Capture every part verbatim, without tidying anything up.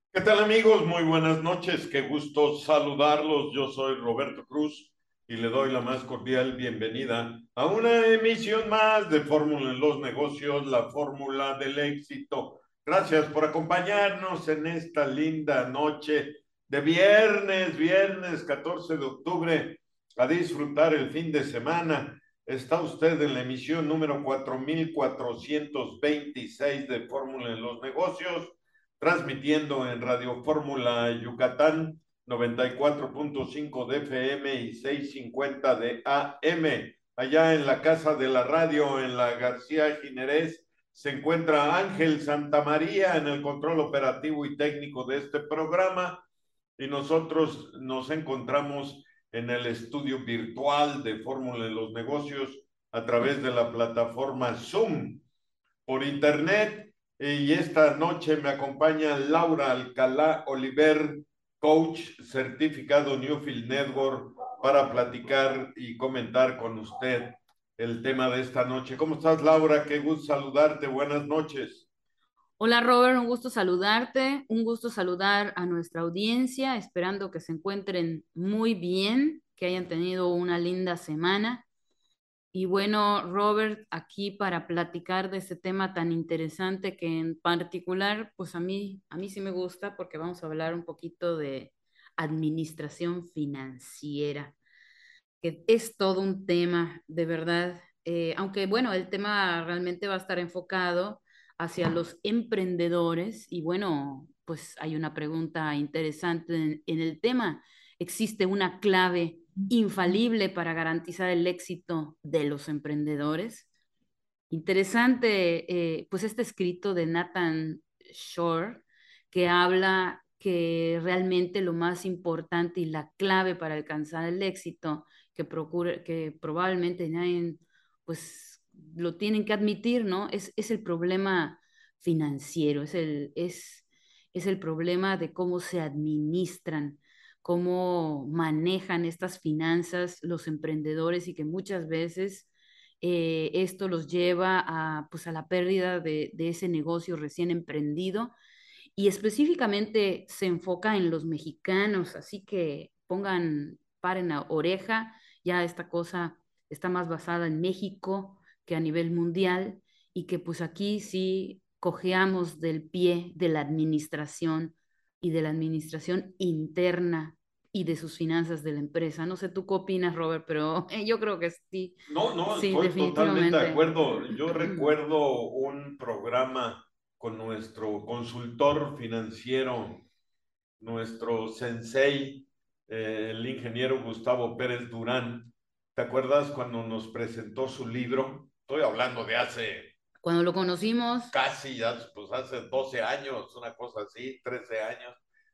¿Qué tal amigos? Muy buenas noches, qué gusto saludarlos. Yo soy Roberto Cruz y le doy la más cordial bienvenida a una emisión más de Fórmula en los Negocios, la fórmula del éxito. Gracias por acompañarnos en esta linda noche de viernes, viernes catorce de octubre, a disfrutar el fin de semana. Está usted en la emisión número cuatro mil cuatrocientos veintiséis de Fórmula en los Negocios, transmitiendo en Radio Fórmula Yucatán noventa y cuatro punto cinco de F M y seiscientos cincuenta de A M. Allá en la casa de la radio, en la García Ginerés, se encuentra Ángel Santamaría en el control operativo y técnico de este programa, y nosotros nos encontramos en el estudio virtual de Fórmula en los Negocios a través de la plataforma Zoom por internet. Y esta noche me acompaña Laura Alcalá Oliver, coach certificado Newfield Network, para platicar y comentar con usted el tema de esta noche. ¿Cómo estás, Laura? Qué gusto saludarte. Buenas noches. Hola Robert, un gusto saludarte, un gusto saludar a nuestra audiencia, esperando que se encuentren muy bien, que hayan tenido una linda semana. Y bueno, Robert, aquí para platicar de este tema tan interesante que en particular, pues a mí, a mí sí me gusta porque vamos a hablar un poquito de administración financiera, que es todo un tema, de verdad. Eh, aunque bueno, el tema realmente va a estar enfocado hacia los emprendedores y bueno, pues hay una pregunta interesante en, en el tema. ¿Existe una clave infalible para garantizar el éxito de los emprendedores? Interesante, eh, pues este escrito de Nathan Shore, que habla que realmente lo más importante y la clave para alcanzar el éxito, que procure, que probablemente nadie, pues lo tienen que admitir, ¿no? Es, es el problema financiero, es el, es, es el problema de cómo se administran, cómo manejan estas finanzas los emprendedores y que muchas veces eh, esto los lleva a, pues, a la pérdida de, de ese negocio recién emprendido y específicamente se enfoca en los mexicanos, así que pongan, paren la oreja, ya esta cosa está más basada en México que a nivel mundial y que pues aquí sí cojeamos del pie de la administración y de la administración interna y de sus finanzas de la empresa. No sé tú qué opinas, Robert, pero yo creo que sí, No, no, sí, estoy totalmente de definitivamente. acuerdo. Yo recuerdo un programa con nuestro consultor financiero, nuestro sensei, eh, el ingeniero Gustavo Pérez Durán. ¿Te acuerdas cuando nos presentó su libro? Estoy hablando de hace Cuando lo conocimos, casi, ya, pues hace doce años, una cosa así, trece años,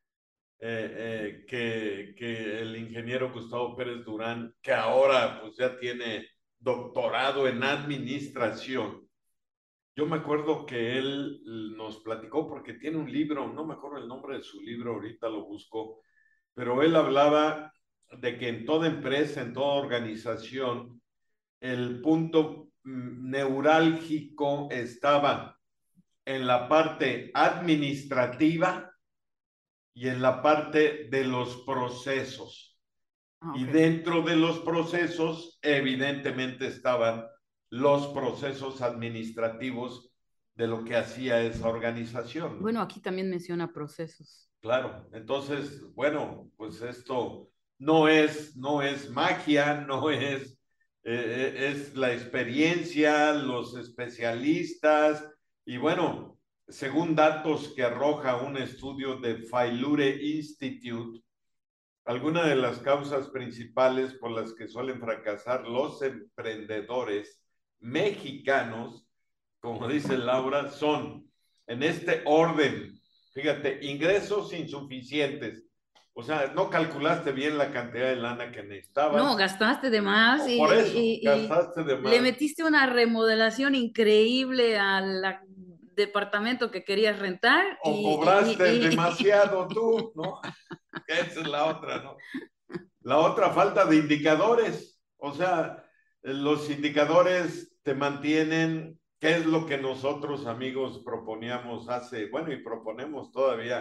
eh, eh, que, que el ingeniero Gustavo Pérez Durán, que ahora pues ya tiene doctorado en administración. Yo me acuerdo que él nos platicó porque tiene un libro, no me acuerdo el nombre de su libro, ahorita lo busco, pero él hablaba de que en toda empresa, en toda organización, el punto mm, neurálgico estaba en la parte administrativa y en la parte de los procesos. ah, Y ok. dentro de los procesos, evidentemente, estaban los procesos administrativos de lo que hacía esa organización, ¿no? Bueno, aquí también menciona procesos. Claro, entonces, bueno, pues esto no es, no es magia, no es, eh, es la experiencia, los especialistas, y bueno, según datos que arroja un estudio de Failure Institute, algunas de las causas principales por las que suelen fracasar los emprendedores mexicanos, como dice Laura, son en este orden. Fíjate, ingresos insuficientes. O sea, no calculaste bien la cantidad de lana que No, necesitabas, gastaste de más y, o por eso y- y- y gastaste de le más, metiste una remodelación increíble al departamento que querías rentar o y, cobraste y, y- demasiado tú, ¿no? Esa es la otra, ¿no? La otra, falta de indicadores. O sea, los indicadores te mantienen, ¿qué es lo que nosotros, amigos, proponíamos hace, bueno, y proponemos todavía?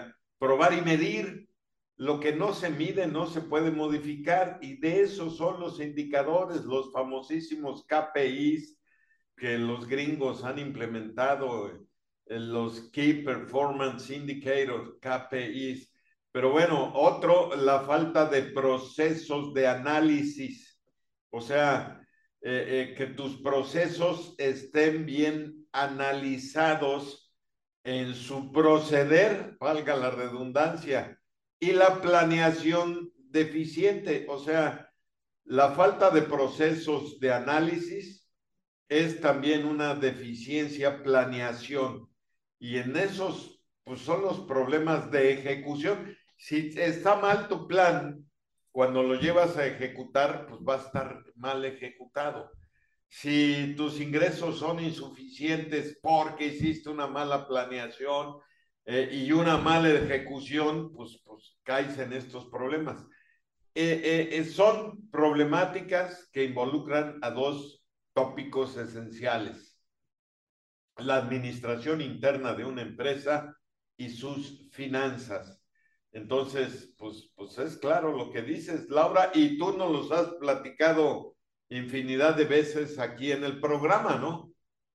probar y medir. Lo que no se mide no se puede modificar, y de eso son los indicadores, los famosísimos K P Is que los gringos han implementado, los Key Performance Indicators, K P Is. Pero bueno, otro, la falta de procesos de análisis. O sea, eh, eh, que tus procesos estén bien analizados en su proceder, valga la redundancia, y la planeación deficiente. O sea, la falta de procesos de análisis es también una deficiencia planeación. Y en esos, pues son los problemas de ejecución. Si está mal tu plan, cuando lo llevas a ejecutar, pues va a estar mal ejecutado. Si tus ingresos son insuficientes porque hiciste una mala planeación eh, y una mala ejecución, pues, pues caes en estos problemas. Eh, eh, son problemáticas que involucran a dos tópicos esenciales: la administración interna de una empresa y sus finanzas. Entonces, pues, pues es claro lo que dices, Laura, y tú nos los has platicado infinidad de veces aquí en el programa, ¿no?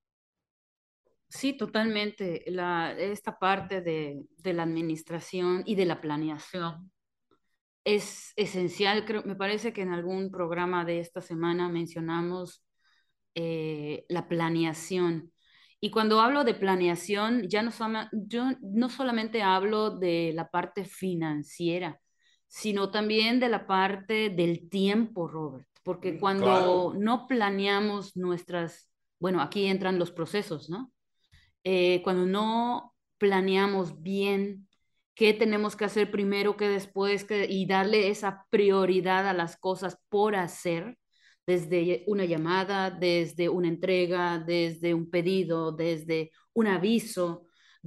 Sí, totalmente. La, esta parte de, de la administración y de la planeación es esencial. Creo, me parece que en algún programa de esta semana mencionamos eh, la planeación. Y cuando hablo de planeación, ya no, soma- yo no solamente hablo de la parte financiera, sino también de la parte del tiempo, Robert, porque cuando Claro. no planeamos nuestras, bueno, aquí entran los procesos, ¿no? Eh, cuando no planeamos bien qué tenemos que hacer primero, qué después, qué- y darle esa prioridad a las cosas por hacer, desde una llamada, desde una entrega, desde un pedido, desde un aviso,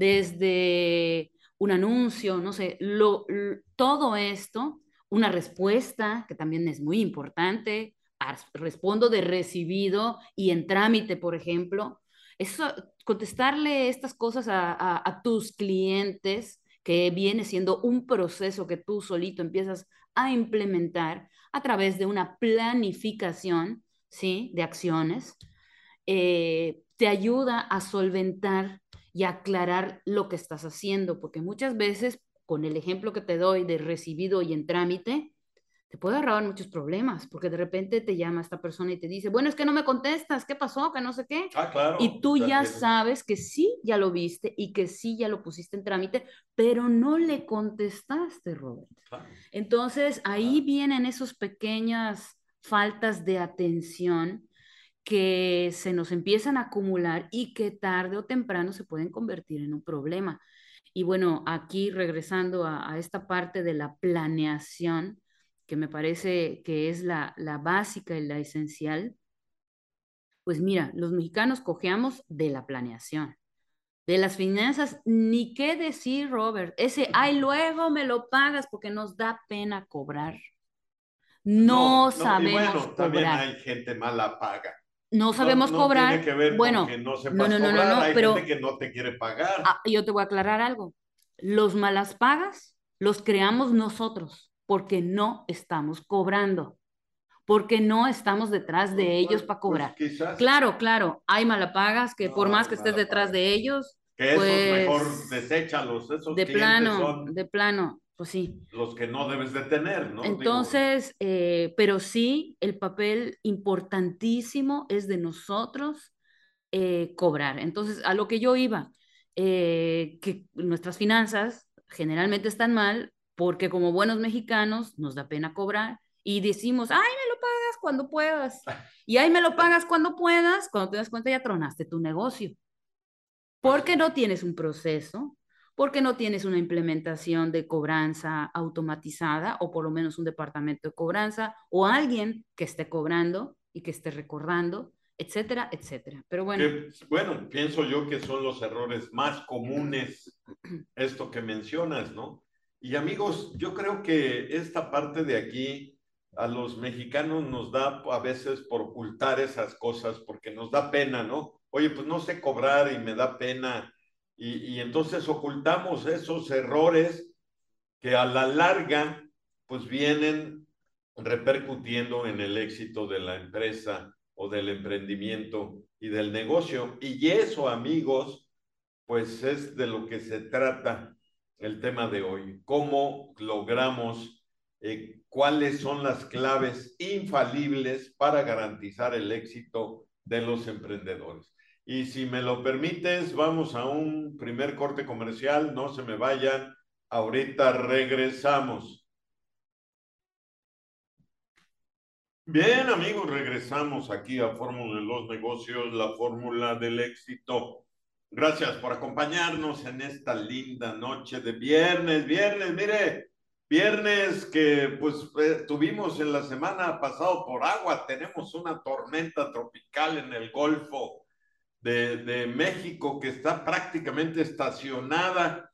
desde un anuncio, no sé, lo, l- todo esto, una respuesta, que también es muy importante, as- respondo de recibido y en trámite, por ejemplo. Eso, contestarle estas cosas a, a, a tus clientes, que viene siendo un proceso que tú solito empiezas a implementar a través de una planificación, ¿sí? De acciones, eh, te ayuda a solventar y aclarar lo que estás haciendo, porque muchas veces, con el ejemplo que te doy de recibido y en trámite, te puede ahorrar muchos problemas, porque de repente te llama esta persona y te dice, bueno, es que no me contestas, ¿qué pasó? Que no sé qué. Ah, Y claro. tú Ya ya tiene. sabes que sí, ya lo viste y que sí, ya lo pusiste en trámite, pero no le contestaste, Robert. Claro, Entonces, ahí claro. vienen esas pequeñas faltas de atención que se nos empiezan a acumular y que tarde o temprano se pueden convertir en un problema. Y bueno, aquí regresando a, a esta parte de la planeación, que me parece que es la, la básica y la esencial, pues mira, los mexicanos cojeamos de la planeación. De las finanzas, ni qué decir, Robert. Ese, ay, luego me lo pagas porque nos da pena cobrar. No No, no, y sabemos bueno, también cobrar. hay gente mala paga. No No, sabemos no tiene cobrar. que ver con que Bueno, no no, sepas no, no, no, cobrar, no, hay gente pero que no te quiere pagar. ah, yo te voy a aclarar algo. Los malas pagas los creamos nosotros porque no estamos cobrando, porque no estamos detrás Pues, de ellos pues, para pues cobrar. quizás Claro, claro, hay malapagas que por no más hay que estés mala detrás paga. de ellos, Que esos mejor pues deséchalos, esos de clientes plano, son de plano, pues sí. los que no debes de tener, ¿no? Digo, Entonces, eh, pero sí, el papel importantísimo es de nosotros eh, cobrar. Entonces, a lo que yo iba, eh, que nuestras finanzas generalmente están mal porque como buenos mexicanos nos da pena cobrar y decimos, ay, me lo pagas cuando puedas. Y ahí me lo pagas cuando puedas, cuando te das cuenta ya tronaste tu negocio. pues Porque no tienes un proceso, porque no tienes una implementación de cobranza automatizada o por lo menos un departamento de cobranza o alguien que esté cobrando y que esté recordando, etcétera, etcétera. Pero bueno, que, bueno, pienso yo que son los errores más comunes, esto que mencionas, ¿no? Y amigos, yo creo que esta parte de aquí a los mexicanos nos da a veces por ocultar esas cosas porque nos da pena, ¿no? Oye, pues no sé cobrar y me da pena. Y, y entonces ocultamos esos errores que a la larga pues vienen repercutiendo en el éxito de la empresa o del emprendimiento y del negocio. Y eso, amigos, pues es de lo que se trata el tema de hoy. ¿Cómo logramos, eh, cuáles son las claves infalibles para garantizar el éxito de los emprendedores? Y si me lo permites, vamos a un primer corte comercial, no se me vayan, ahorita regresamos. Bien, amigos, regresamos aquí a Fórmula de los Negocios, la fórmula del éxito. Gracias por acompañarnos en esta linda noche de viernes. Viernes, mire, viernes que pues eh, tuvimos en la semana pasado por agua. Tenemos una tormenta tropical en el Golfo de, de México que está prácticamente estacionada.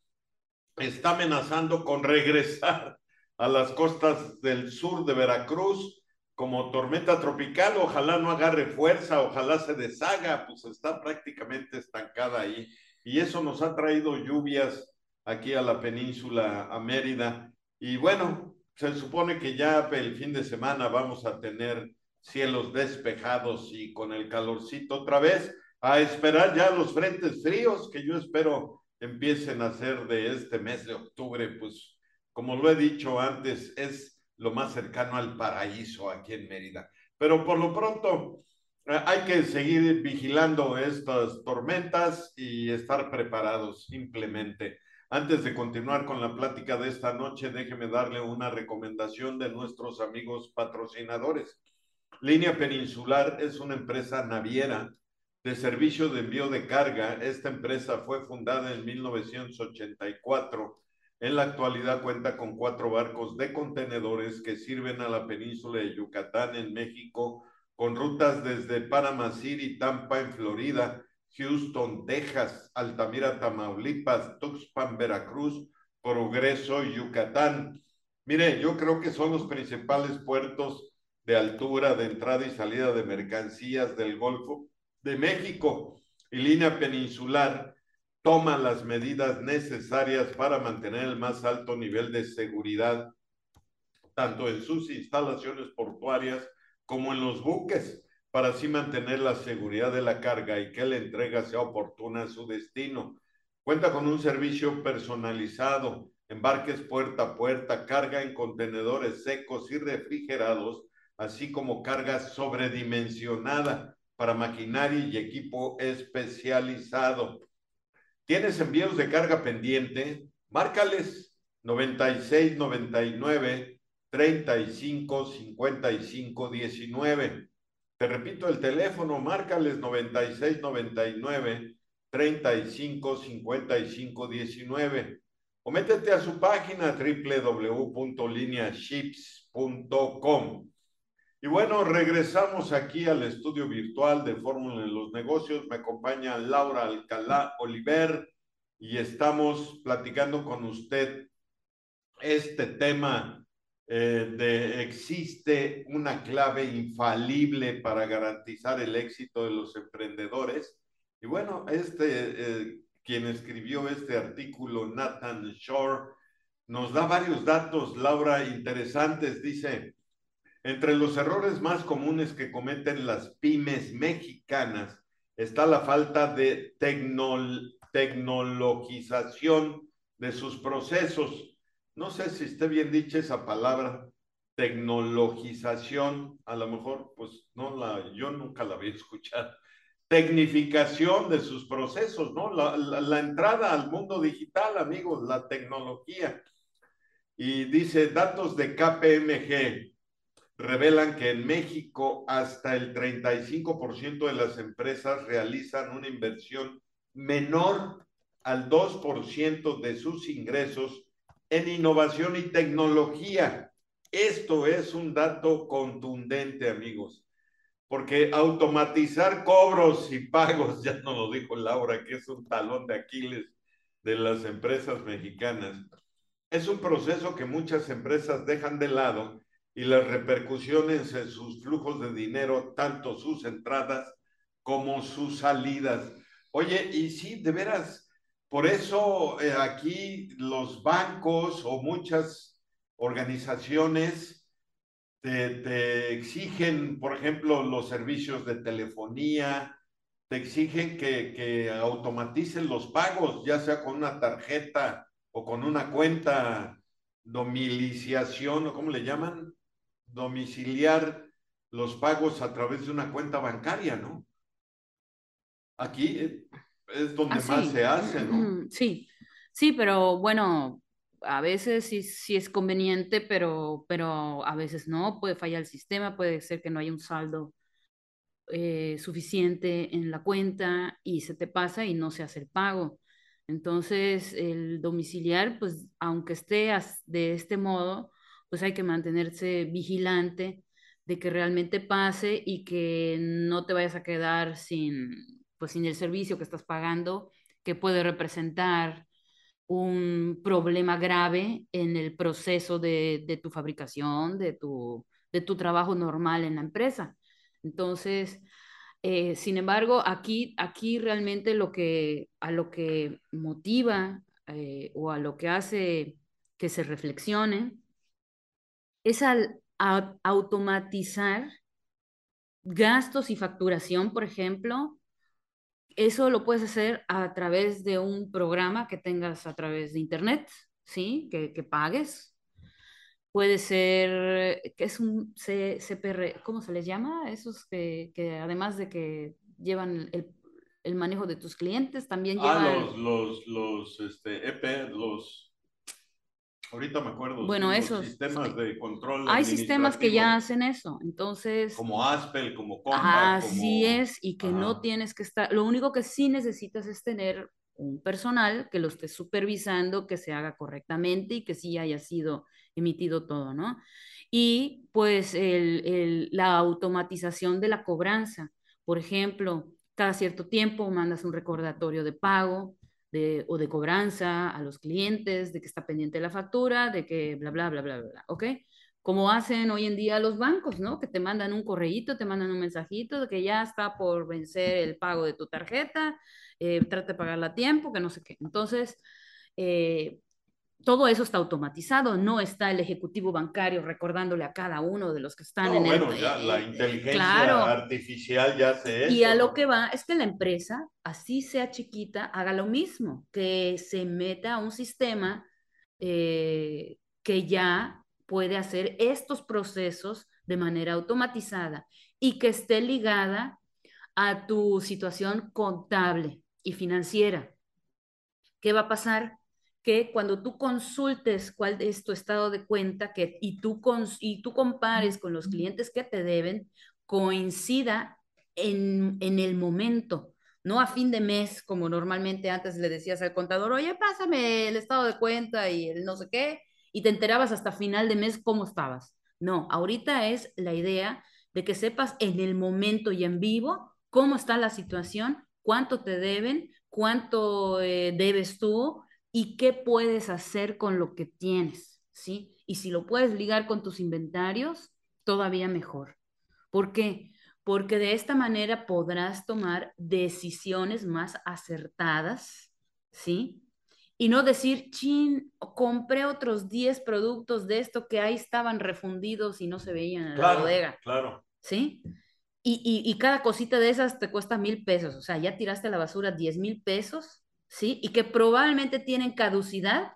Está amenazando con regresar a las costas del sur de Veracruz como tormenta tropical. Ojalá no agarre fuerza, ojalá se deshaga, pues está prácticamente estancada ahí. Y eso nos ha traído lluvias aquí a la península, a Mérida. Y bueno, se supone que ya el fin de semana vamos a tener cielos despejados y con el calorcito otra vez, a esperar ya los frentes fríos que yo espero empiecen a ser de este mes de octubre. Pues como lo he dicho antes, es lo más cercano al paraíso aquí en Mérida. Pero por lo pronto eh, hay que seguir vigilando estas tormentas y estar preparados simplemente. Antes de continuar con la plática de esta noche, déjeme darle una recomendación de nuestros amigos patrocinadores. Línea Peninsular es una empresa naviera de servicio de envío de carga. Esta empresa fue fundada en mil novecientos ochenta y cuatro. En la actualidad cuenta con cuatro barcos de contenedores que sirven a la península de Yucatán en México, con rutas desde Panama City, Tampa en Florida, Houston, Texas, Altamira, Tamaulipas, Tuxpan, Veracruz, Progreso, Yucatán. Mire, yo creo que son los principales puertos de altura de entrada y salida de mercancías del Golfo de México. Y Línea Peninsular toma las medidas necesarias para mantener el más alto nivel de seguridad, tanto en sus instalaciones portuarias como en los buques, para así mantener la seguridad de la carga y que la entrega sea oportuna a su destino. Cuenta con un servicio personalizado, embarques puerta a puerta, carga en contenedores secos y refrigerados, así como carga sobredimensionada para maquinaria y equipo especializado. ¿Tienes envíos de carga pendiente? Márcales noventa y seis, noventa y nueve, treinta y cinco, cincuenta y cinco, diecinueve. Te repito el teléfono, márcales noventa y seis, noventa y nueve, treinta y cinco, cincuenta y cinco, diecinueve. O métete a su página doble u doble u doble u punto linea ships punto com. Y bueno, regresamos aquí al estudio virtual de Fórmula en los Negocios. Me acompaña Laura Alcalá Oliver y estamos platicando con usted este tema eh, de existe una clave infalible para garantizar el éxito de los emprendedores. Y bueno, este, eh, quien escribió este artículo, Nathan Shore, nos da varios datos, Laura, interesantes. Dice: entre los errores más comunes que cometen las pymes mexicanas está la falta de tecnol tecnologización de sus procesos. No sé si esté bien dicha esa palabra, tecnologización, a lo mejor pues no la, yo nunca la había escuchado. Tecnificación de sus procesos, ¿no? La, la, la entrada al mundo digital, amigos, la tecnología. Y dice, datos de K P M G revelan que en México hasta el treinta y cinco por ciento de las empresas realizan una inversión menor al dos por ciento de sus ingresos en innovación y tecnología. Esto es un dato contundente, amigos, porque automatizar cobros y pagos, ya nos lo dijo Laura, que es un talón de Aquiles de las empresas mexicanas, es un proceso que muchas empresas dejan de lado, y las repercusiones en sus flujos de dinero, tanto sus entradas como sus salidas. Oye, y sí, de veras, por eso eh, aquí los bancos o muchas organizaciones te, te exigen, por ejemplo, los servicios de telefonía, te exigen que, que automaticen los pagos, ya sea con una tarjeta o con una cuenta domiciliación, o cómo le llaman, domiciliar los pagos a través de una cuenta bancaria, ¿no? Aquí eh, es Ah, donde más se sí, hace, ¿no? sí, sí, pero bueno, a veces sí, sí es conveniente, pero, pero a veces no, puede fallar el sistema, puede ser que no haya un saldo eh, suficiente en la cuenta y se te pasa y no se hace el pago. Entonces, el domiciliar, pues aunque esté as- de este modo, pues hay que mantenerse vigilante de que realmente pase y que no te vayas a quedar sin, pues, sin el servicio que estás pagando, que puede representar un problema grave en el proceso de, de tu fabricación, de tu, de tu trabajo normal en la empresa. Entonces, eh, sin embargo, aquí, aquí realmente lo que, a lo que motiva eh, o a lo que hace que se reflexione es al a- automatizar gastos y facturación, por ejemplo. Eso lo puedes hacer a través de un programa que tengas a través de internet, ¿sí? Que, que pagues. Puede ser, que es un C- CPR, ¿cómo se les llama? Esos que, que además de que llevan el, el manejo de tus clientes, también Ah, llevan, los, los, los, este, E P, los, ahorita me acuerdo, sí, bueno, los esos, sistemas de control hay sistemas que ya administrativo, hacen eso. Entonces, como Aspel, como Compaq, así como, es, y que no ajá. tienes que estar, lo único que sí necesitas es tener un personal que lo esté supervisando, que se haga correctamente y que sí haya sido emitido todo, ¿no? Y pues el, el- la automatización de la cobranza. Por ejemplo, cada cierto tiempo mandas un recordatorio de pago de, o de cobranza a los clientes de que está pendiente la factura, de que bla, bla, bla, bla, bla, bla, ¿ok? Como hacen hoy en día los bancos, ¿no? Que te mandan un correíto, te mandan un mensajito de que ya está por vencer el pago de tu tarjeta, eh, trata de pagarla a tiempo, que no sé qué. Entonces, eh, todo eso está automatizado, no está el ejecutivo bancario recordándole a cada uno de los que están No, en el... bueno, ya la eh, eh, inteligencia claro, artificial ya hace y a eso, lo que ¿no? va es que la empresa, así sea chiquita, haga lo mismo, que se meta a un sistema eh, que ya puede hacer estos procesos de manera automatizada y que esté ligada a tu situación contable y financiera. ¿Qué va a pasar? Que cuando tú consultes cuál es tu estado de cuenta que, y, tú cons, y tú compares con los clientes que te deben, coincida en, en el momento, no a fin de mes, como normalmente antes le decías al contador, oye, pásame el estado de cuenta y el no sé qué, y te enterabas hasta final de mes cómo estabas. No, ahorita es la idea de que sepas en el momento y en vivo cómo está la situación, cuánto te deben, cuánto eh, debes tú y qué puedes hacer con lo que tienes, ¿sí? Y si lo puedes ligar con tus inventarios, todavía mejor. ¿Por qué? Porque de esta manera podrás tomar decisiones más acertadas, ¿sí? Y no decir, chin, compré otros diez productos de esto que ahí estaban refundidos y no se veían en la Claro, bodega, claro. ¿sí? Y, y, y cada cosita de esas te cuesta mil pesos, o sea, ya tiraste a la basura diez mil pesos, ¿sí? Y que probablemente tienen caducidad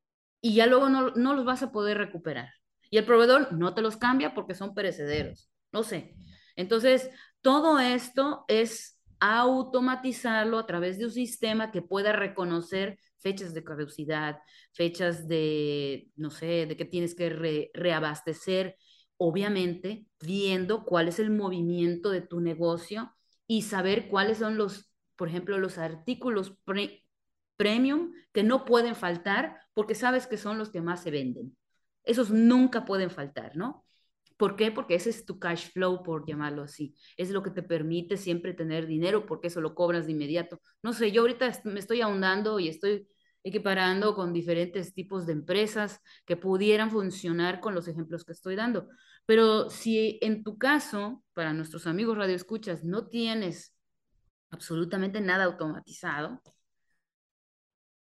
y ya luego no, no los vas a poder recuperar. Y el proveedor no te los cambia porque son perecederos, no sé. Entonces, todo esto es automatizarlo a través de un sistema que pueda reconocer fechas de caducidad, fechas de, no sé, de que tienes que re, reabastecer, obviamente viendo cuál es el movimiento de tu negocio y saber cuáles son los, por ejemplo, los artículos pre premium que no pueden faltar porque sabes que son los que más se venden. Esos nunca pueden faltar, ¿no? ¿Por qué? Porque ese es tu cash flow, por llamarlo así. Es lo que te permite siempre tener dinero porque eso lo cobras de inmediato. No sé, yo ahorita me estoy ahondando y estoy equiparando con diferentes tipos de empresas que pudieran funcionar con los ejemplos que estoy dando. Pero si en tu caso, para nuestros amigos radioescuchas, no tienes absolutamente nada automatizado,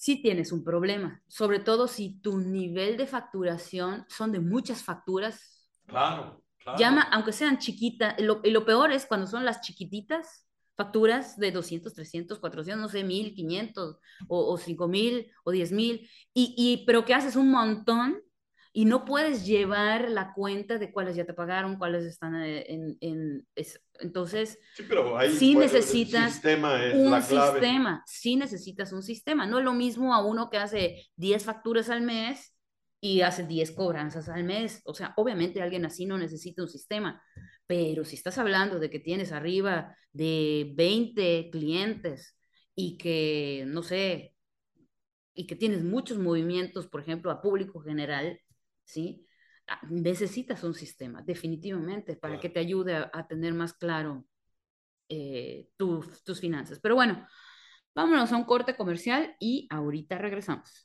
sí tienes un problema, sobre todo si tu nivel de facturación son de muchas facturas. Claro, Llama, claro. aunque sean chiquitas, lo, y lo peor es cuando son las chiquititas, facturas de doscientos, trescientos, cuatrocientos, no sé, mil, quinientos o, o cinco mil o diez mil, y, y, pero que haces un montón y no puedes llevar la cuenta de cuáles ya te pagaron, cuáles están eh, en... en es, entonces, Sí, pero ahí sí pues, el necesitas sistema es un la clave. sistema, sí necesitas un sistema. No es lo mismo a uno que hace diez facturas al mes y hace diez cobranzas al mes. O sea, obviamente alguien así no necesita un sistema, pero si estás hablando de que tienes arriba de veinte clientes y que, no sé, y que tienes muchos movimientos, por ejemplo, a público general, ¿sí? Ah, necesitas un sistema, definitivamente, para que Claro. te ayude a, a tener más claro eh, tu, tus finanzas. Pero bueno, vámonos a un corte comercial y ahorita regresamos.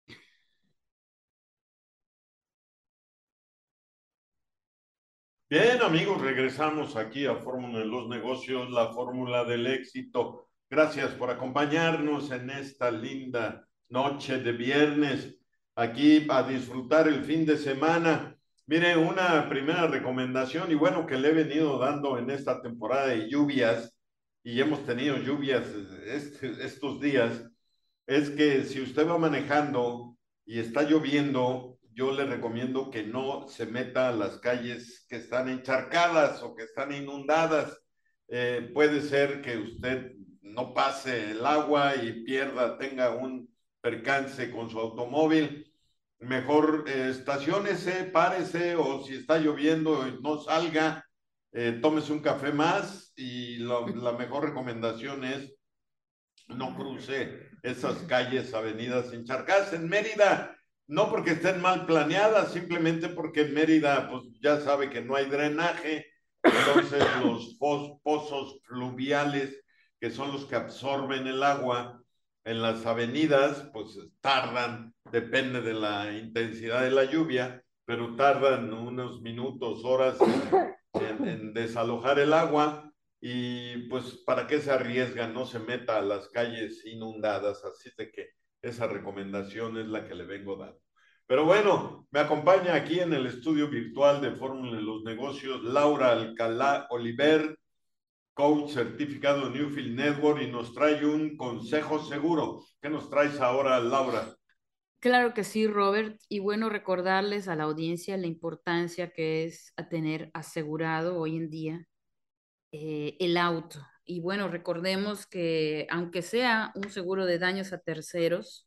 Bien, amigos, regresamos aquí a Fórmula de los Negocios, la fórmula del éxito. Gracias por acompañarnos en esta linda noche de viernes, aquí a disfrutar el fin de semana. Mire, una primera recomendación, y bueno, que le he venido dando en esta temporada de lluvias, y hemos tenido lluvias este, estos días, es que si usted va manejando y está lloviendo, yo le recomiendo que no se meta a las calles que están encharcadas o que están inundadas. Eh, puede ser que usted no pase el agua y pierda, tenga un percance con su automóvil. Mejor eh, estaciónese, párese, o si está lloviendo, no salga, eh, tómese un café más, y lo, la mejor recomendación es no cruce esas calles, avenidas encharcadas. En Mérida, no porque estén mal planeadas, simplemente porque en Mérida, pues ya sabe que no hay drenaje, entonces los pozos fluviales, que son los que absorben el agua en las avenidas, pues tardan, depende de la intensidad de la lluvia, pero tardan unos minutos, horas en, en, en desalojar el agua. Y pues, ¿para qué se arriesga? No se meta a las calles inundadas, así de que esa recomendación es la que le vengo dando. Pero bueno, me acompaña aquí en el estudio virtual de Fórmula de los Negocios Laura Alcalá Oliver, coach certificado de Newfield Network, y nos trae un consejo seguro. ¿Qué nos traes ahora, Laura? Claro que sí, Robert. Y bueno, recordarles a la audiencia la importancia que es a tener asegurado hoy en día eh, el auto. Y bueno, recordemos que aunque sea un seguro de daños a terceros,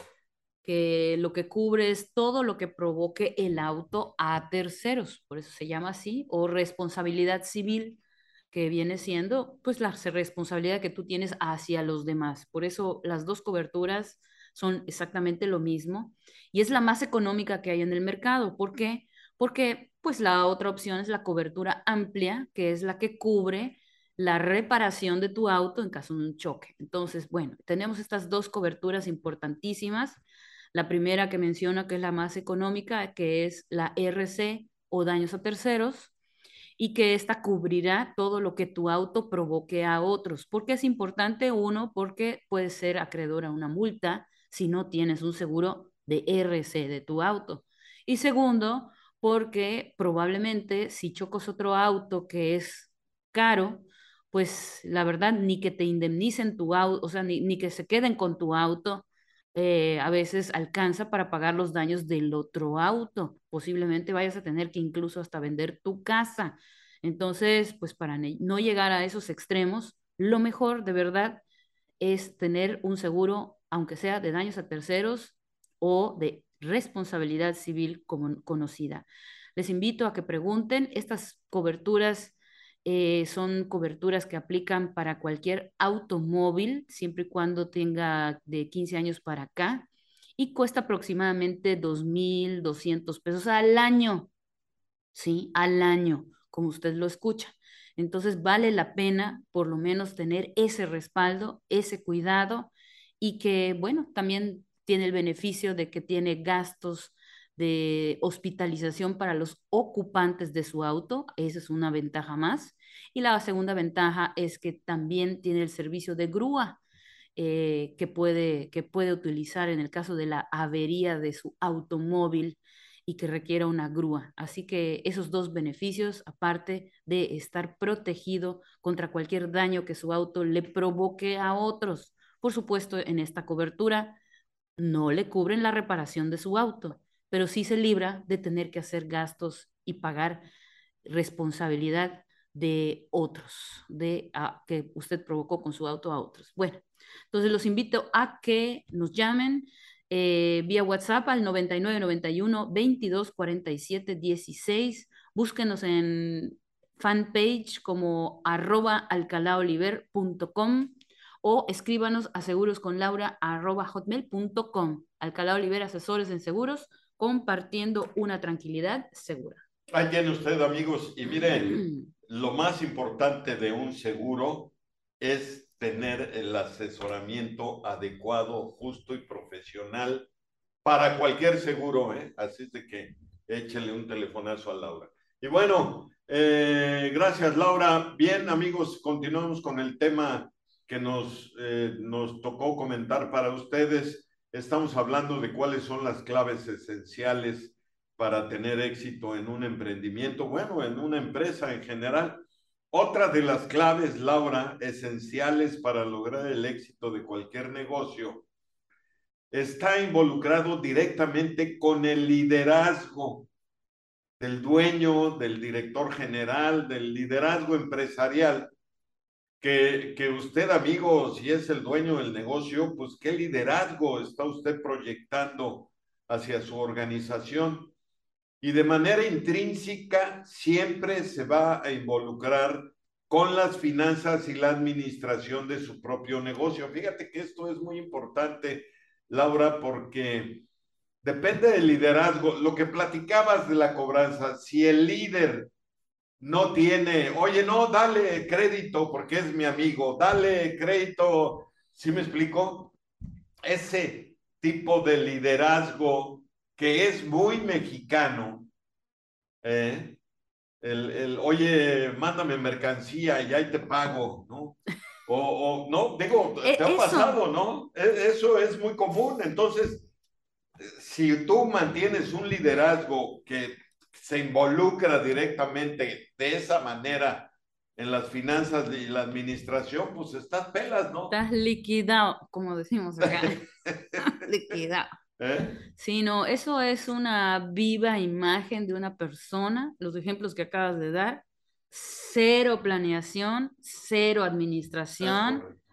que lo que cubre es todo lo que provoque el auto a terceros, por eso se llama así, o responsabilidad civil, que viene siendo pues la responsabilidad que tú tienes hacia los demás. Por eso las dos coberturas son exactamente lo mismo y es la más económica que hay en el mercado. ¿Por qué? Porque pues la otra opción es la cobertura amplia, que es la que cubre la reparación de tu auto en caso de un choque. Entonces, bueno, tenemos estas dos coberturas importantísimas. La primera que menciona que es la más económica, que es la R C o daños a terceros, y que esta cubrirá todo lo que tu auto provoque a otros. ¿Por qué es importante? Uno, porque puede ser acreedor a una multa si no tienes un seguro de R C de tu auto. Y segundo, porque probablemente si chocas otro auto que es caro, pues la verdad, ni que te indemnicen tu auto, o sea, ni, ni que se queden con tu auto, eh, a veces alcanza para pagar los daños del otro auto. Posiblemente vayas a tener que incluso hasta vender tu casa. Entonces, pues para no llegar a esos extremos, lo mejor de verdad es tener un seguro, aunque sea de daños a terceros o de responsabilidad civil como conocida. Les invito a que pregunten. Estas coberturas eh, son coberturas que aplican para cualquier automóvil, siempre y cuando tenga de quince años para acá, y cuesta aproximadamente dos mil doscientos pesos al año, ¿sí? Al año, como usted lo escucha. Entonces vale la pena por lo menos tener ese respaldo, ese cuidado, y que, bueno, también tiene el beneficio de que tiene gastos de hospitalización para los ocupantes de su auto. Esa es una ventaja más. Y la segunda ventaja es que también tiene el servicio de grúa. eh, que puede, que puede utilizar en el caso de la avería de su automóvil y que requiera una grúa. Así que esos dos beneficios, aparte de estar protegido contra cualquier daño que su auto le provoque a otros. Por supuesto, en esta cobertura no le cubren la reparación de su auto, pero sí se libra de tener que hacer gastos y pagar responsabilidad de otros, de a, que usted provocó con su auto a otros. Bueno, entonces los invito a que nos llamen eh, vía WhatsApp al noventa y nueve noventa y uno veintidós cuarenta y siete dieciséis. Búsquenos en fanpage como arroba alcalaoliver punto com o escríbanos a segurosconlaura arroba hotmail punto com. Alcalá Oliver, asesores en seguros, compartiendo una tranquilidad segura. Ahí tiene usted, amigos, y miren, lo más importante de un seguro es tener el asesoramiento adecuado, justo y profesional para cualquier seguro, ¿eh? Así es de que échele un telefonazo a Laura. Y bueno, eh, gracias, Laura. Bien, amigos, continuamos con el tema que nos, eh, nos tocó comentar para ustedes. Estamos hablando de cuáles son las claves esenciales para tener éxito en un emprendimiento, bueno, en una empresa en general. Otra de las claves, Laura, esenciales para lograr el éxito de cualquier negocio, está involucrado directamente con el liderazgo del dueño, del director general, del liderazgo empresarial. Que, que usted, amigo, si es el dueño del negocio, pues qué liderazgo está usted proyectando hacia su organización. Y de manera intrínseca siempre se va a involucrar con las finanzas y la administración de su propio negocio. Fíjate que esto es muy importante, Laura, porque depende del liderazgo. Lo que platicabas de la cobranza, si el líder no tiene, oye, no, dale crédito porque es mi amigo, dale crédito, ¿sí me explico? Ese tipo de liderazgo que es muy mexicano, ¿eh? El, el, oye, mándame mercancía y ahí te pago, ¿no? O, o no, digo, te ha Eso, pasado, ¿no? Eso es muy común. Entonces, si tú mantienes un liderazgo que se involucra directamente de esa manera en las finanzas y la administración, pues estás pelas, ¿no? estás liquidado, como decimos acá. Liquidado. ¿Eh? Sí, no, eso es una viva imagen de una persona, los ejemplos que acabas de dar, cero planeación, cero Es administración, correcto.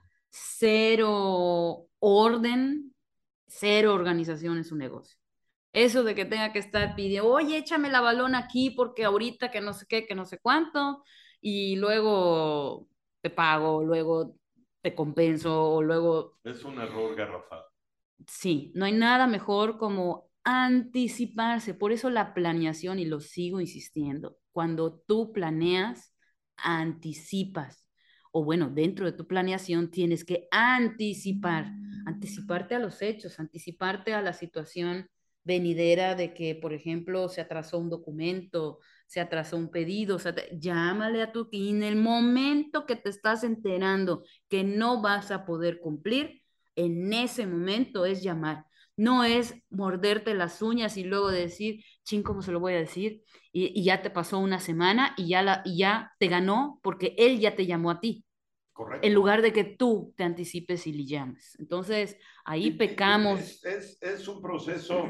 cero orden, cero organización en su negocio. Eso de que tenga que estar pidiendo, oye, échame la balón aquí porque ahorita que no sé qué, que no sé cuánto, y luego te pago, luego te compenso, o luego Es un error garrafal. sí, no hay nada mejor como anticiparse. Por eso la planeación, y lo sigo insistiendo, cuando tú planeas, anticipas. O bueno, dentro de tu planeación tienes que anticipar, anticiparte a los hechos, anticiparte a la situación venidera de que, por ejemplo, se atrasó un documento, se atrasó un pedido, o sea, te- llámale a tu y en el momento que te estás enterando que no vas a poder cumplir, en ese momento es llamar. No es morderte las uñas y luego decir, ching, ¿cómo se lo voy a decir? Y, y ya te pasó una semana y ya, la, y ya te ganó porque él ya te llamó a ti, en Correcto. lugar de que tú te anticipes y le llames. Entonces, ahí Y, y es, pecamos. es, es, un proceso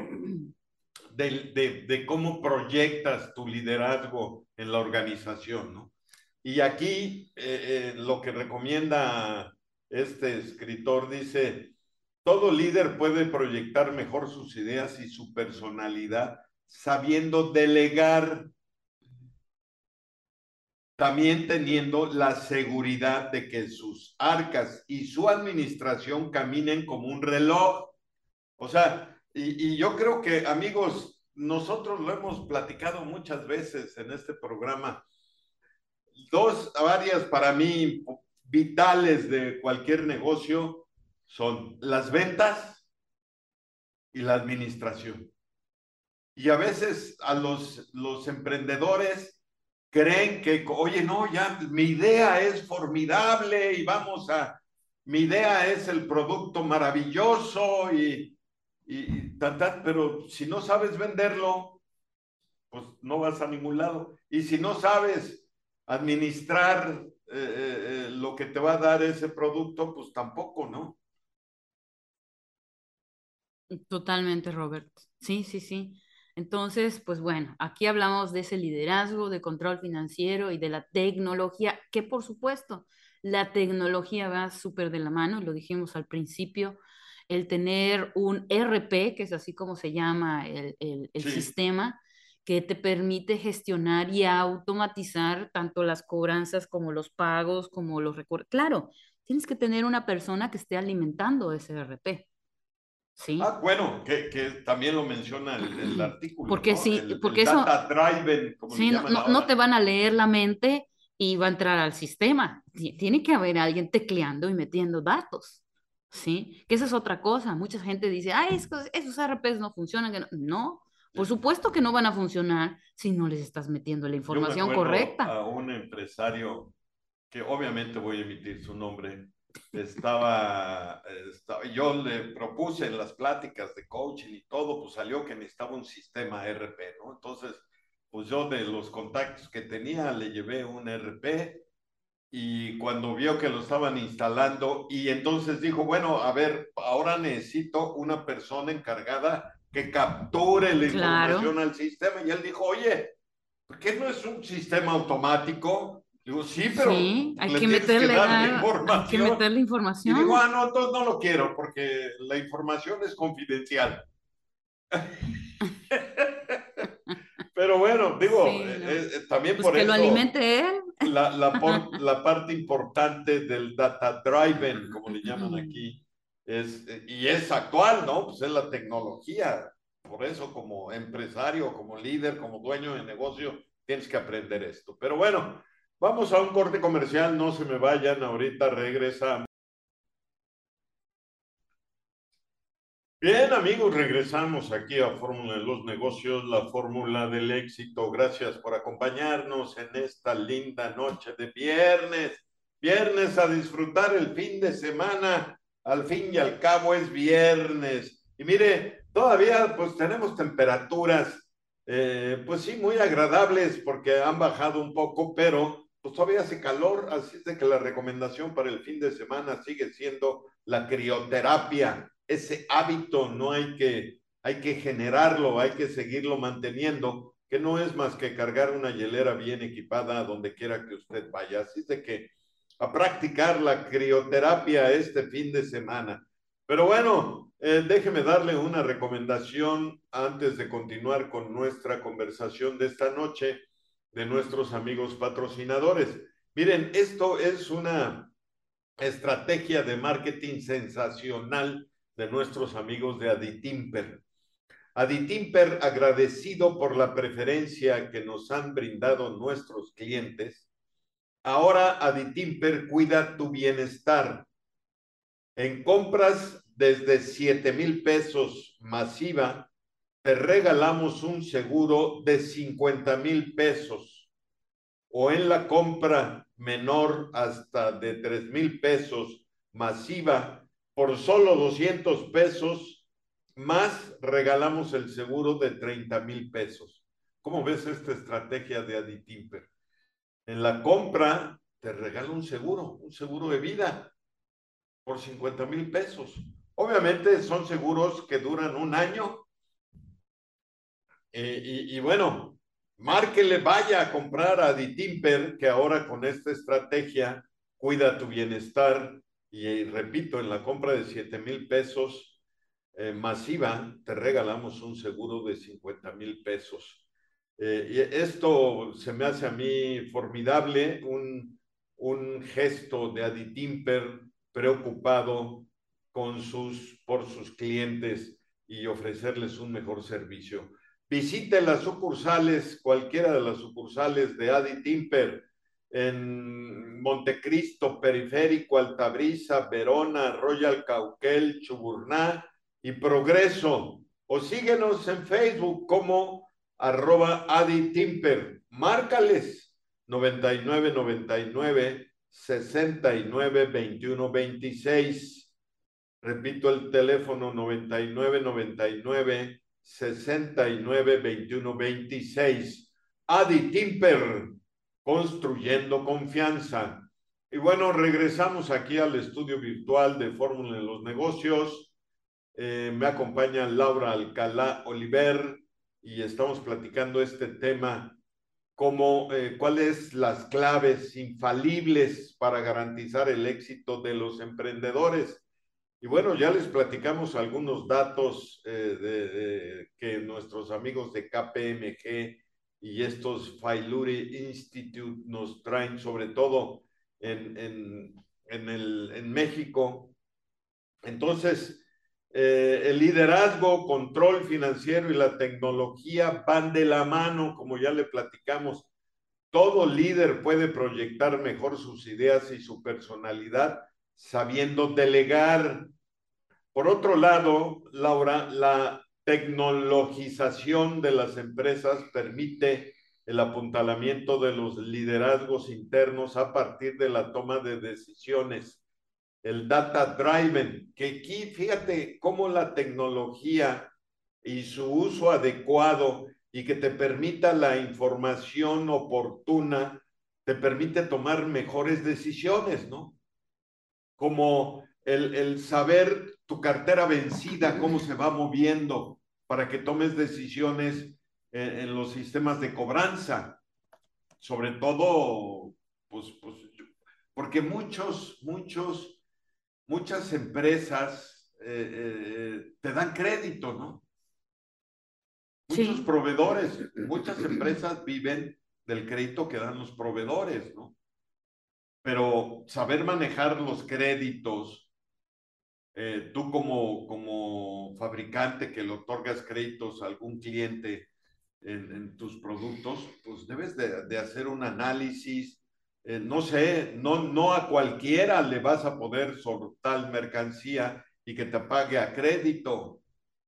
de, de, de cómo proyectas tu liderazgo en la organización, ¿no? Y aquí eh, eh, lo que recomienda este escritor dice, todo líder puede proyectar mejor sus ideas y su personalidad sabiendo delegar, también teniendo la seguridad de que sus arcas y su administración caminen como un reloj. O sea, y, y yo creo que, amigos, nosotros lo hemos platicado muchas veces en este programa. Dos áreas para mí vitales de cualquier negocio son las ventas y la administración. Y a veces a los, los emprendedores creen que, oye, no, ya mi idea es formidable y vamos a, mi idea es el producto maravilloso y, y, y tan, tan, pero si no sabes venderlo, pues no vas a ningún lado. Y si no sabes administrar eh, eh, lo que te va a dar ese producto, pues tampoco, ¿no? Totalmente, Robert. Sí, sí, sí. Entonces, pues bueno, aquí hablamos de ese liderazgo, de control financiero y de la tecnología, que por supuesto, la tecnología va súper de la mano, lo dijimos al principio, el tener un E R P, que es así como se llama el, el, el Sí. sistema, que te permite gestionar y automatizar tanto las cobranzas como los pagos, como los recuerdos. Claro, tienes que tener una persona que esté alimentando ese E R P. Ah, ¿Sí? bueno, que, que también lo menciona el, el artículo, Porque ¿no? sí, El, porque el eso, data driven, como le sí, no, llaman no, no te ahora. van a leer la mente y va a entrar al sistema. Ti- Tiene que haber alguien tecleando y metiendo datos, ¿sí? Que esa es otra cosa. Mucha gente dice, ah, es que esos E R Ps no funcionan. Que no. No, por supuesto que no van a funcionar si no les estás metiendo la Yo me información acuerdo correcta. a un empresario que obviamente voy a emitir su nombre, estaba, estaba, yo le propuse en las pláticas de coaching y todo, pues salió que necesitaba un sistema E R P, ¿no? Entonces, pues yo de los contactos que tenía le llevé un E R P y cuando vio que lo estaban instalando y entonces dijo, bueno, a ver, ahora necesito una persona encargada que capture la información Claro, al sistema y él dijo, oye, ¿por qué no es un sistema automático? Digo, sí, pero sí, hay le que tienes que meterle, dar la dar- hay que información. meterle Y dijo, información. ah, no, entonces no lo quiero porque la información es confidencial. Pero bueno, digo, Sí, eh, no. eh, también Pues por que lo eso alimente él. la, la, por, la parte importante del data driven, como le llaman aquí, es, y es actual, ¿no? Pues es la tecnología. Por eso, como empresario, como líder, como dueño de negocio, tienes que aprender esto. Pero bueno, vamos a un corte comercial, no se me vayan, ahorita regresamos. Bien, amigos, regresamos aquí a Fórmula de los Negocios, la fórmula del éxito. Gracias por acompañarnos en esta linda noche de viernes. Viernes a disfrutar el fin de semana. Al fin y al cabo es viernes. Y mire, todavía pues tenemos temperaturas, eh, pues sí, muy agradables porque han bajado un poco, pero pues todavía hace calor. Así es de que la recomendación para el fin de semana sigue siendo la crioterapia. Ese hábito no hay que, hay que generarlo, hay que seguirlo manteniendo, que no es más que cargar una hielera bien equipada a donde quiera que usted vaya. Así es de que a practicar la crioterapia este fin de semana. Pero bueno, eh, déjeme darle una recomendación antes de continuar con nuestra conversación de esta noche de nuestros amigos patrocinadores. Miren, esto es una estrategia de marketing sensacional de nuestros amigos de Aditimper. Aditimper, agradecido por la preferencia que nos han brindado nuestros clientes, ahora Aditimper cuida tu bienestar. En compras desde siete mil pesos masiva, te regalamos un seguro de cincuenta mil pesos o en la compra menor hasta de tres mil pesos masiva, por solo doscientos pesos, más regalamos el seguro de treinta mil pesos. ¿Cómo ves esta estrategia de Aditimper? En la compra te regala un seguro, un seguro de vida por cincuenta mil pesos. Obviamente son seguros que duran un año eh, y, y bueno, márquele, vaya a comprar a Aditimper, que ahora con esta estrategia cuida tu bienestar. Y, y repito, en la compra de siete mil pesos eh, masiva, te regalamos un seguro de cincuenta mil pesos. Eh, y esto se me hace a mí formidable, un, un gesto de Aditimper preocupado con sus, por sus clientes y ofrecerles un mejor servicio. Visite las sucursales, cualquiera de las sucursales de Aditimper en Montecristo, Periférico, Altabrisa, Verona, Royal Cauquel, Chuburná y Progreso. O síguenos en Facebook como arroba Aditimper. Márcales noventa y nueve noventa y nueve sesenta y nueve, veintiuno, veintiséis. Repito el teléfono noventa y nueve, noventa y nueve, sesenta y nueve, veintiuno, veintiséis. Adi Timper, construyendo confianza. Y bueno, regresamos aquí al estudio virtual de Fórmula en los Negocios. Eh, me acompaña Laura Alcalá Oliver y estamos platicando este tema, como eh, cuáles las claves infalibles para garantizar el éxito de los emprendedores. Y bueno, ya les platicamos algunos datos eh, de, de, que nuestros amigos de K P M G y estos Failuri Institute nos traen, sobre todo en, en, en, el, en México. Entonces, eh, el liderazgo, control financiero y la tecnología van de la mano, como ya le platicamos. Todo líder puede proyectar mejor sus ideas y su personalidad sabiendo delegar. Por otro lado, Laura, la tecnologización de las empresas permite el apuntalamiento de los liderazgos internos a partir de la toma de decisiones. El data driven, que aquí fíjate cómo la tecnología y su uso adecuado y que te permita la información oportuna, te permite tomar mejores decisiones, ¿no? Como el, el saber tu cartera vencida, cómo se va moviendo para que tomes decisiones en, en los sistemas de cobranza, sobre todo, pues, pues, porque muchos, muchos, muchas empresas eh, eh, te dan crédito, ¿no? Muchos Sí. proveedores, muchas empresas viven del crédito que dan los proveedores, ¿no? Pero saber manejar los créditos, eh, tú como, como fabricante que le otorgas créditos a algún cliente en, en tus productos, pues debes de, de hacer un análisis. Eh, no sé, no, no a cualquiera le vas a poder soltar mercancía y que te pague a crédito.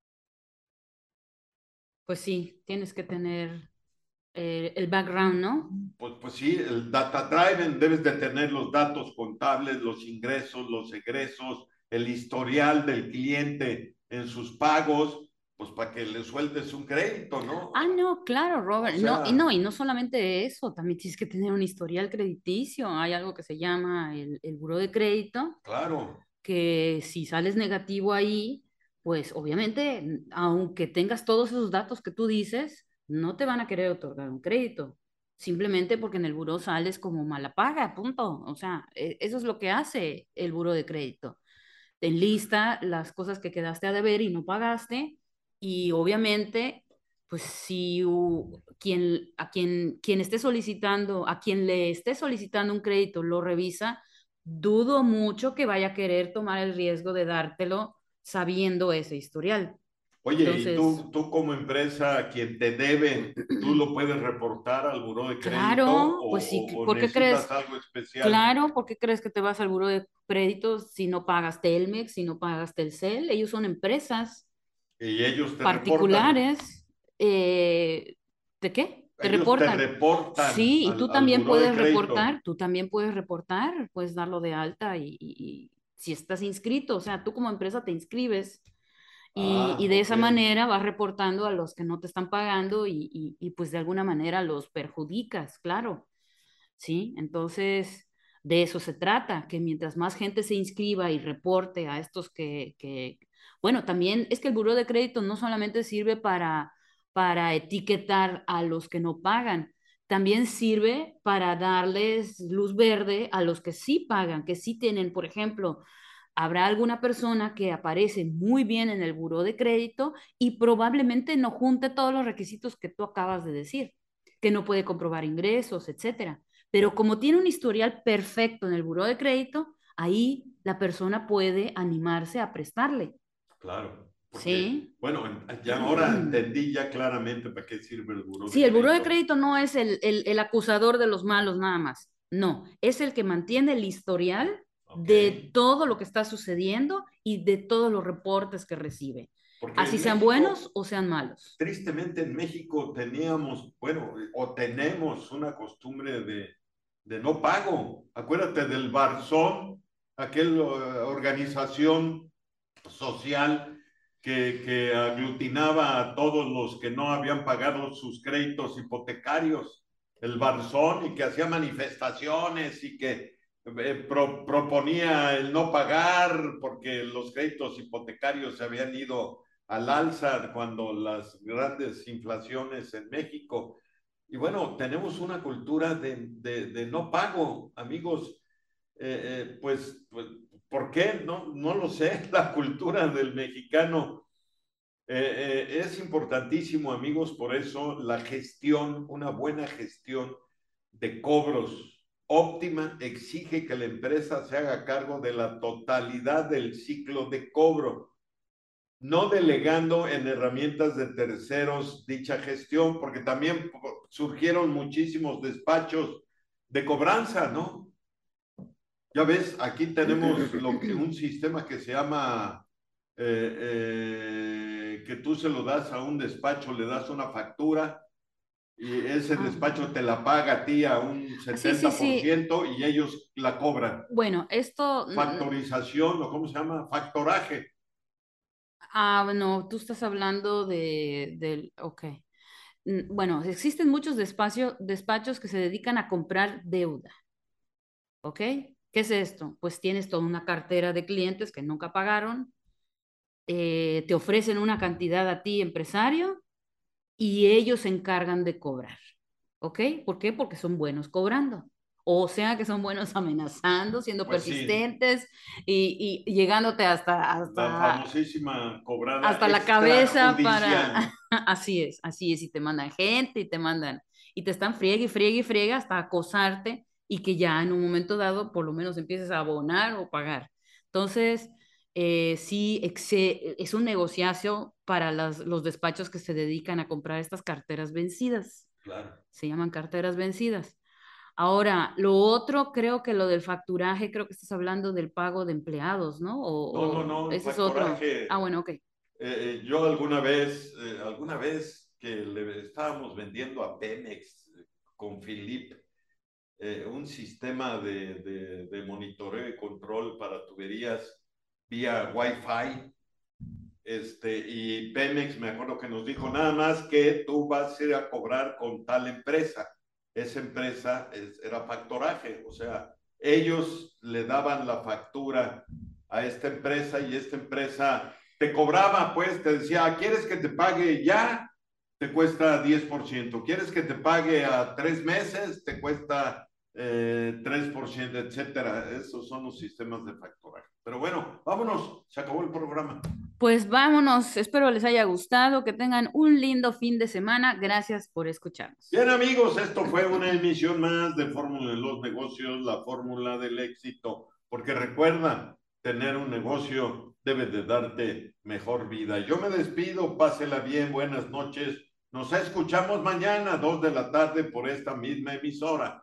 Pues sí, tienes que tener eh, el background, ¿no? Pues, pues sí, el data driven, debes de tener los datos contables, los ingresos, los egresos, el historial del cliente en sus pagos, pues para que le sueltes un crédito, ¿no? Ah, no, claro, O Robert. No, y sea, no, y no solamente eso, también tienes que tener un historial crediticio. Hay algo que se llama el, el buró de crédito, claro. que si sales negativo ahí, pues obviamente, aunque tengas todos esos datos que tú dices, no te van a querer otorgar un crédito. Simplemente porque en el buró sales como mala paga, punto. O sea, e- eso es lo que hace el buró de crédito. Te enlista las cosas que quedaste a deber y no pagaste, y obviamente, pues si uh, quien, a quien, quien esté solicitando, a quien le esté solicitando un crédito lo revisa, dudo mucho que vaya a querer tomar el riesgo de dártelo sabiendo ese historial. Oye, y Entonces, tú, tú como empresa, a quien te debe, ¿tú lo puedes reportar al buró de crédito claro, pues sí, o, o ¿por qué necesitas crees? algo especial? Claro, ¿por qué crees que te vas al buró de créditos si no pagas Telmex, si no pagas Telcel? Ellos son empresas Y ellos te reportan, particulares. eh, ¿De qué? Te ellos te reportan. reportan Sí, y al, tú al también buró de puedes crédito. reportar, tú también puedes reportar, puedes darlo de alta y, y- y si estás inscrito, o sea, tú como empresa te inscribes y, Ah, y de ok. esa manera vas reportando a los que no te están pagando y, y, y pues de alguna manera los perjudicas, claro. ¿Sí? Entonces, de eso se trata, que mientras más gente se inscriba y reporte a estos que, que... Bueno, también es que el buró de crédito no solamente sirve para, para etiquetar a los que no pagan, también sirve para darles luz verde a los que sí pagan, que sí tienen, por ejemplo, habrá alguna persona que aparece muy bien en el buró de crédito y probablemente no junte todos los requisitos que tú acabas de decir, que no puede comprobar ingresos, etcétera. Pero como tiene un historial perfecto en el buró de crédito, ahí la persona puede animarse a prestarle. Claro, porque, Sí. bueno, ya ahora entendí ya claramente para qué sirve el buró Sí, de el buró de crédito. crédito no es el, el, el acusador de los malos nada más. No, es el que mantiene el historial Ok. de todo lo que está sucediendo y de todos los reportes que recibe, Porque así en sean México, buenos o sean malos. tristemente en México teníamos, bueno, o tenemos una costumbre de de no pago. Acuérdate del Barzón, aquella organización social que, que aglutinaba a todos los que no habían pagado sus créditos hipotecarios, el Barzón, y que hacía manifestaciones y que eh, pro, proponía el no pagar porque los créditos hipotecarios se habían ido al alza cuando las grandes inflaciones en México. Y bueno, tenemos una cultura de, de, de no pago, amigos. Eh, eh, pues, pues, ¿por qué? No, no lo sé. La cultura del mexicano eh, eh, es importantísimo, amigos. Por eso la gestión, una buena gestión de cobros óptima, exige que la empresa se haga cargo de la totalidad del ciclo de cobro, no delegando en herramientas de terceros dicha gestión, porque también surgieron muchísimos despachos de cobranza, ¿no? Ya ves, aquí tenemos lo que, un sistema que se llama eh, eh, que tú se lo das a un despacho, le das una factura y ese Ah, despacho te la paga a ti a un sí, sí, setenta por sí. ciento y ellos la cobran. Bueno, esto, mm, Factorización, o cómo se llama, factoraje. ah, no, tú estás hablando de, del, ok. Mm, Bueno, existen muchos despacio- despachos que se dedican a comprar deuda, ¿ok? ¿Qué es esto? Pues tienes toda una cartera de clientes que nunca pagaron, eh, te ofrecen una cantidad a ti, empresario, y ellos se encargan de cobrar, ¿ok? ¿Por qué? Porque son buenos cobrando. O sea que son buenos amenazando, siendo Pues sí, persistentes y, y llegándote hasta, la hasta famosísima cobrada hasta la cabeza para, extrajudicial. así es, así es, y te mandan gente y te mandan, y te están friegue y friegue y friega hasta acosarte y que ya en un momento dado por lo menos empieces a abonar o pagar. Entonces, eh, sí, exe- es un negociacio para las, los despachos que se dedican a comprar estas carteras vencidas. Claro. Se llaman carteras vencidas. Ahora, lo otro, creo que lo del facturaje, creo que estás hablando del pago de empleados, ¿no? No, no, O, o no, el ese es otro. Ah, factoraje. bueno, ok. Eh, yo alguna vez, eh, alguna vez que le estábamos vendiendo a Pemex eh, con Philip eh, un sistema de, de, de, monitoreo y control para tuberías vía Wi-Fi, este, y Pemex me acuerdo que nos dijo nada más que tú vas a ir a cobrar con tal empresa. Esa empresa es, era factoraje, o sea, ellos le daban la factura a esta empresa y esta empresa te cobraba, pues te decía, ¿quieres que te pague ya? Te cuesta diez por ciento. ¿Quieres que te pague a tres meses? Te cuesta eh, tres por ciento, etcétera. Esos son los sistemas de factoraje. Pero bueno, vámonos, se acabó el programa. Pues vámonos, espero les haya gustado, que tengan un lindo fin de semana. Gracias por escucharnos. Bien amigos, esto fue una emisión más de Fórmula de los Negocios, la fórmula del éxito, porque recuerda, tener un negocio debe de darte mejor vida. Yo me despido, pásela bien, buenas noches. Nos escuchamos mañana, dos de la tarde, por esta misma emisora.